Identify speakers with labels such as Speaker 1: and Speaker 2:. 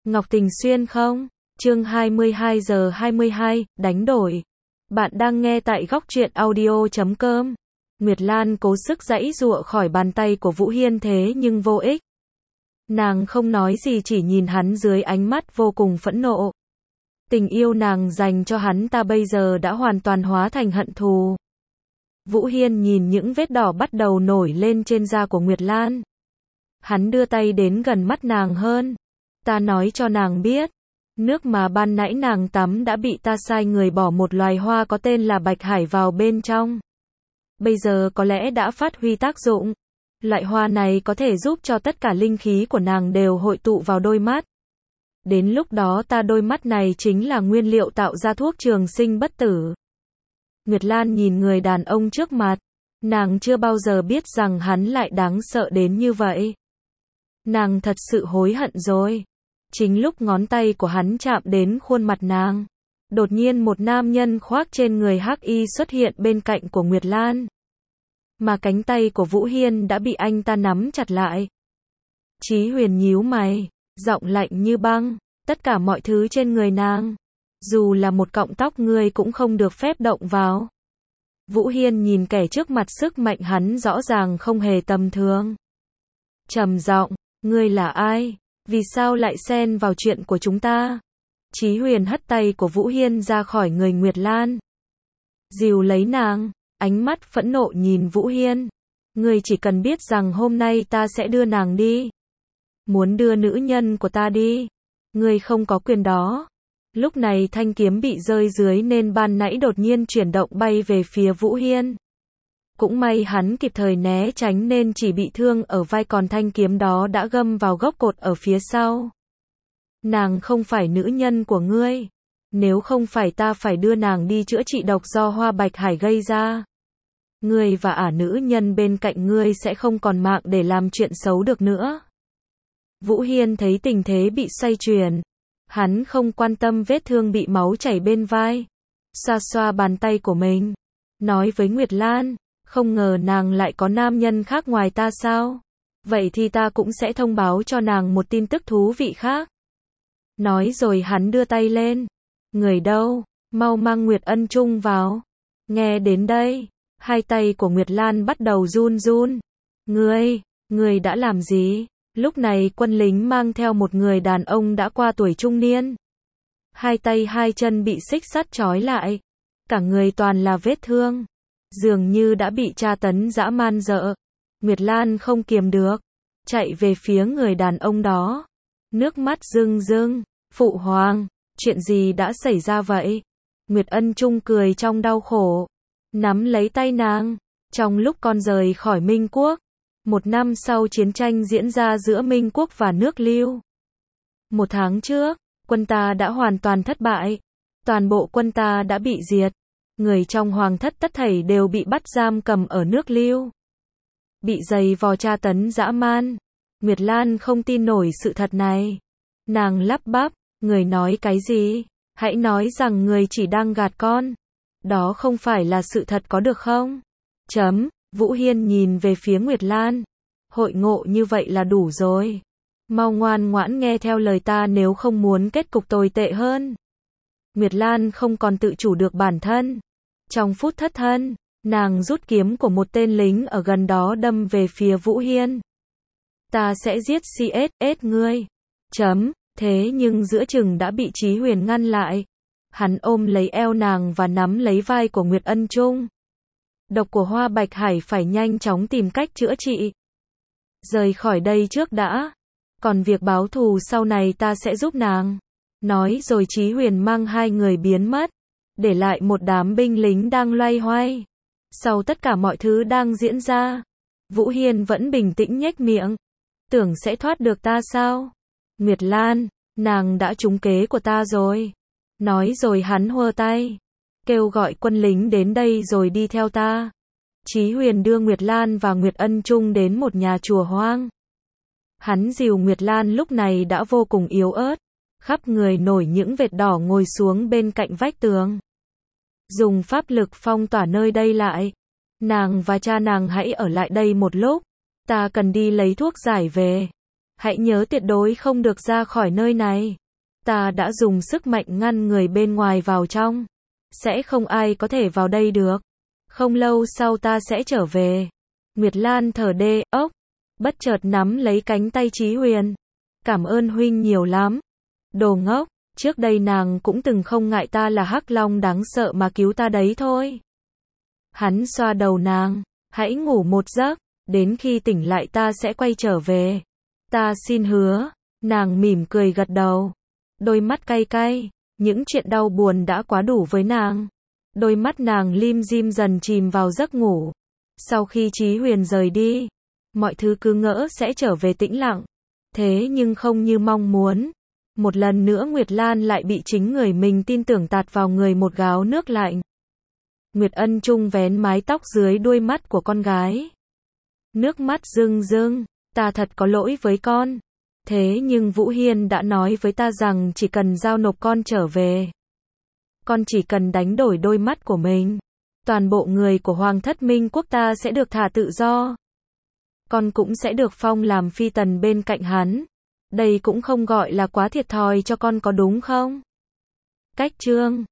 Speaker 1: Ngọc Tình Xuyên không? Chương 22 giờ 22, đánh đổi. Bạn đang nghe tại góc truyện audio.com. Nguyệt Lan cố sức giãy giụa khỏi bàn tay của Vũ Hiên thế nhưng vô ích. Nàng không nói gì, chỉ nhìn hắn dưới ánh mắt vô cùng phẫn nộ. Tình yêu nàng dành cho hắn ta bây giờ đã hoàn toàn hóa thành hận thù. Vũ Hiên nhìn những vết đỏ bắt đầu nổi lên trên da của Nguyệt Lan. Hắn đưa tay đến gần mắt nàng hơn. Ta nói cho nàng biết, nước mà ban nãy nàng tắm đã bị ta sai người bỏ một loài hoa có tên là bạch hải vào bên trong. Bây giờ có lẽ đã phát huy tác dụng. Loại hoa này có thể giúp cho tất cả linh khí của nàng đều hội tụ vào đôi mắt. Đến lúc đó đôi mắt này chính là nguyên liệu tạo ra thuốc trường sinh bất tử. Nguyệt Lan nhìn người đàn ông trước mặt. Nàng chưa bao giờ biết rằng hắn lại đáng sợ đến như vậy. Nàng thật sự hối hận rồi. Chính lúc ngón tay của hắn chạm đến khuôn mặt nàng, đột nhiên một nam nhân khoác trên người hắc y xuất hiện bên cạnh của Nguyệt Lan. Mà cánh tay của Vũ Hiên đã bị anh ta nắm chặt lại. Chí Huyền nhíu mày, giọng lạnh như băng, tất cả mọi thứ trên người nàng, dù là một cọng tóc ngươi cũng không được phép động vào. Vũ Hiên nhìn kẻ trước mặt, sức mạnh hắn rõ ràng không hề tầm thường. Trầm giọng, ngươi là ai? Vì sao lại xen vào chuyện của chúng ta? Chí Huyền hất tay của Vũ Hiên ra khỏi người Nguyệt Lan. Dìu lấy nàng, ánh mắt phẫn nộ nhìn Vũ Hiên. Ngươi chỉ cần biết rằng hôm nay ta sẽ đưa nàng đi. Muốn đưa nữ nhân của ta đi. Ngươi không có quyền đó. Lúc này thanh kiếm bị rơi dưới nên ban nãy đột nhiên chuyển động bay về phía Vũ Hiên. Cũng may hắn kịp thời né tránh nên chỉ bị thương ở vai, còn thanh kiếm đó đã găm vào gốc cột ở phía sau. Nàng không phải nữ nhân của ngươi. Nếu không phải ta phải đưa nàng đi chữa trị độc do hoa bạch hải gây ra. Ngươi và nữ nhân bên cạnh ngươi sẽ không còn mạng để làm chuyện xấu được nữa. Vũ Hiên thấy tình thế bị xoay chuyển. Hắn không quan tâm vết thương bị máu chảy bên vai. Xoa xoa bàn tay của mình. Nói với Nguyệt Lan. Không ngờ nàng lại có nam nhân khác ngoài ta sao? Vậy thì ta cũng sẽ thông báo cho nàng một tin tức thú vị khác. Nói rồi hắn đưa tay lên. Người đâu? Mau mang Nguyệt Ân Trung vào. Nghe đến đây, hai tay của Nguyệt Lan bắt đầu run run. Ngươi đã làm gì? Lúc này quân lính mang theo một người đàn ông đã qua tuổi trung niên. Hai tay hai chân bị xích sắt trói lại. Cả người toàn là vết thương. Dường như đã bị tra tấn dã man dợ. Nguyệt Lan không kiềm được, chạy về phía người đàn ông đó. Nước mắt rưng rưng. Phụ hoàng, chuyện gì đã xảy ra vậy? Nguyệt Ân Trung cười trong đau khổ, nắm lấy tay nàng. Trong lúc con rời khỏi Minh Quốc, 1 năm sau chiến tranh diễn ra giữa Minh Quốc và nước Lưu. 1 tháng trước, quân ta đã hoàn toàn thất bại. Toàn bộ quân ta đã bị diệt. Người trong hoàng thất tất thảy đều bị bắt giam cầm ở nước Lưu. Bị giày vò tra tấn dã man. Nguyệt Lan không tin nổi sự thật này. Nàng lắp bắp, người nói cái gì? Hãy nói rằng người chỉ đang gạt con. Đó không phải là sự thật có được không? Vũ Hiên nhìn về phía Nguyệt Lan. Hội ngộ như vậy là đủ rồi. Mau ngoan ngoãn nghe theo lời ta nếu không muốn kết cục tồi tệ hơn. Nguyệt Lan không còn tự chủ được bản thân. Trong phút thất thân, nàng rút kiếm của một tên lính ở gần đó đâm về phía Vũ Hiên. Ta sẽ giết CSS ngươi. Thế nhưng giữa chừng đã bị Chí Huyền ngăn lại. Hắn ôm lấy eo nàng và nắm lấy vai của Nguyệt Ân Trung. Độc của hoa bạch hải phải nhanh chóng tìm cách chữa trị. Rời khỏi đây trước đã. Còn việc báo thù sau này ta sẽ giúp nàng. Nói rồi Chí Huyền mang hai người biến mất. Để lại một đám binh lính đang loay hoay. Sau tất cả mọi thứ đang diễn ra, Vũ Hiên vẫn bình tĩnh nhếch miệng. Tưởng sẽ thoát được ta sao? Nguyệt Lan, nàng đã trúng kế của ta rồi. Nói rồi hắn hô tay. Kêu gọi quân lính đến đây rồi đi theo ta. Chí Huyền đưa Nguyệt Lan và Nguyệt Ân Trung đến một nhà chùa hoang. Hắn dìu Nguyệt Lan lúc này đã vô cùng yếu ớt. Khắp người nổi những vệt đỏ, ngồi xuống bên cạnh vách tường. Dùng pháp lực phong tỏa nơi đây lại. Nàng và cha nàng hãy ở lại đây một lúc. Ta cần đi lấy thuốc giải về. hãy nhớ tuyệt đối không được ra khỏi nơi này. Ta đã dùng sức mạnh ngăn người bên ngoài vào trong. Sẽ không ai có thể vào đây được. Không lâu sau ta sẽ trở về. Nguyệt Lan thở đê ốc, bất chợt nắm lấy cánh tay Chí Huyền. Cảm ơn huynh nhiều lắm. Đồ ngốc, trước đây nàng cũng từng không ngại ta là Hắc Long đáng sợ mà cứu ta đấy thôi. Hắn xoa đầu nàng, hãy ngủ một giấc, đến khi tỉnh lại ta sẽ quay trở về. Ta xin hứa. Nàng mỉm cười gật đầu. Đôi mắt cay cay, những chuyện đau buồn đã quá đủ với nàng. Đôi mắt nàng lim dim dần chìm vào giấc ngủ. Sau khi Chí Huyền rời đi, mọi thứ cứ ngỡ sẽ trở về tĩnh lặng. Thế nhưng không như mong muốn. Một lần nữa Nguyệt Lan lại bị chính người mình tin tưởng tạt vào người một gáo nước lạnh. Nguyệt Ân Trung vén mái tóc dưới đuôi mắt của con gái. Nước mắt rưng rưng, ta thật có lỗi với con. Thế nhưng Vũ Hiên đã nói với ta rằng chỉ cần giao nộp con trở về. Con chỉ cần đánh đổi đôi mắt của mình. Toàn bộ người của Hoàng thất Minh quốc ta sẽ được thả tự do. Con cũng sẽ được phong làm phi tần bên cạnh hắn. Đây cũng không gọi là quá thiệt thòi cho con có đúng không? Cách chương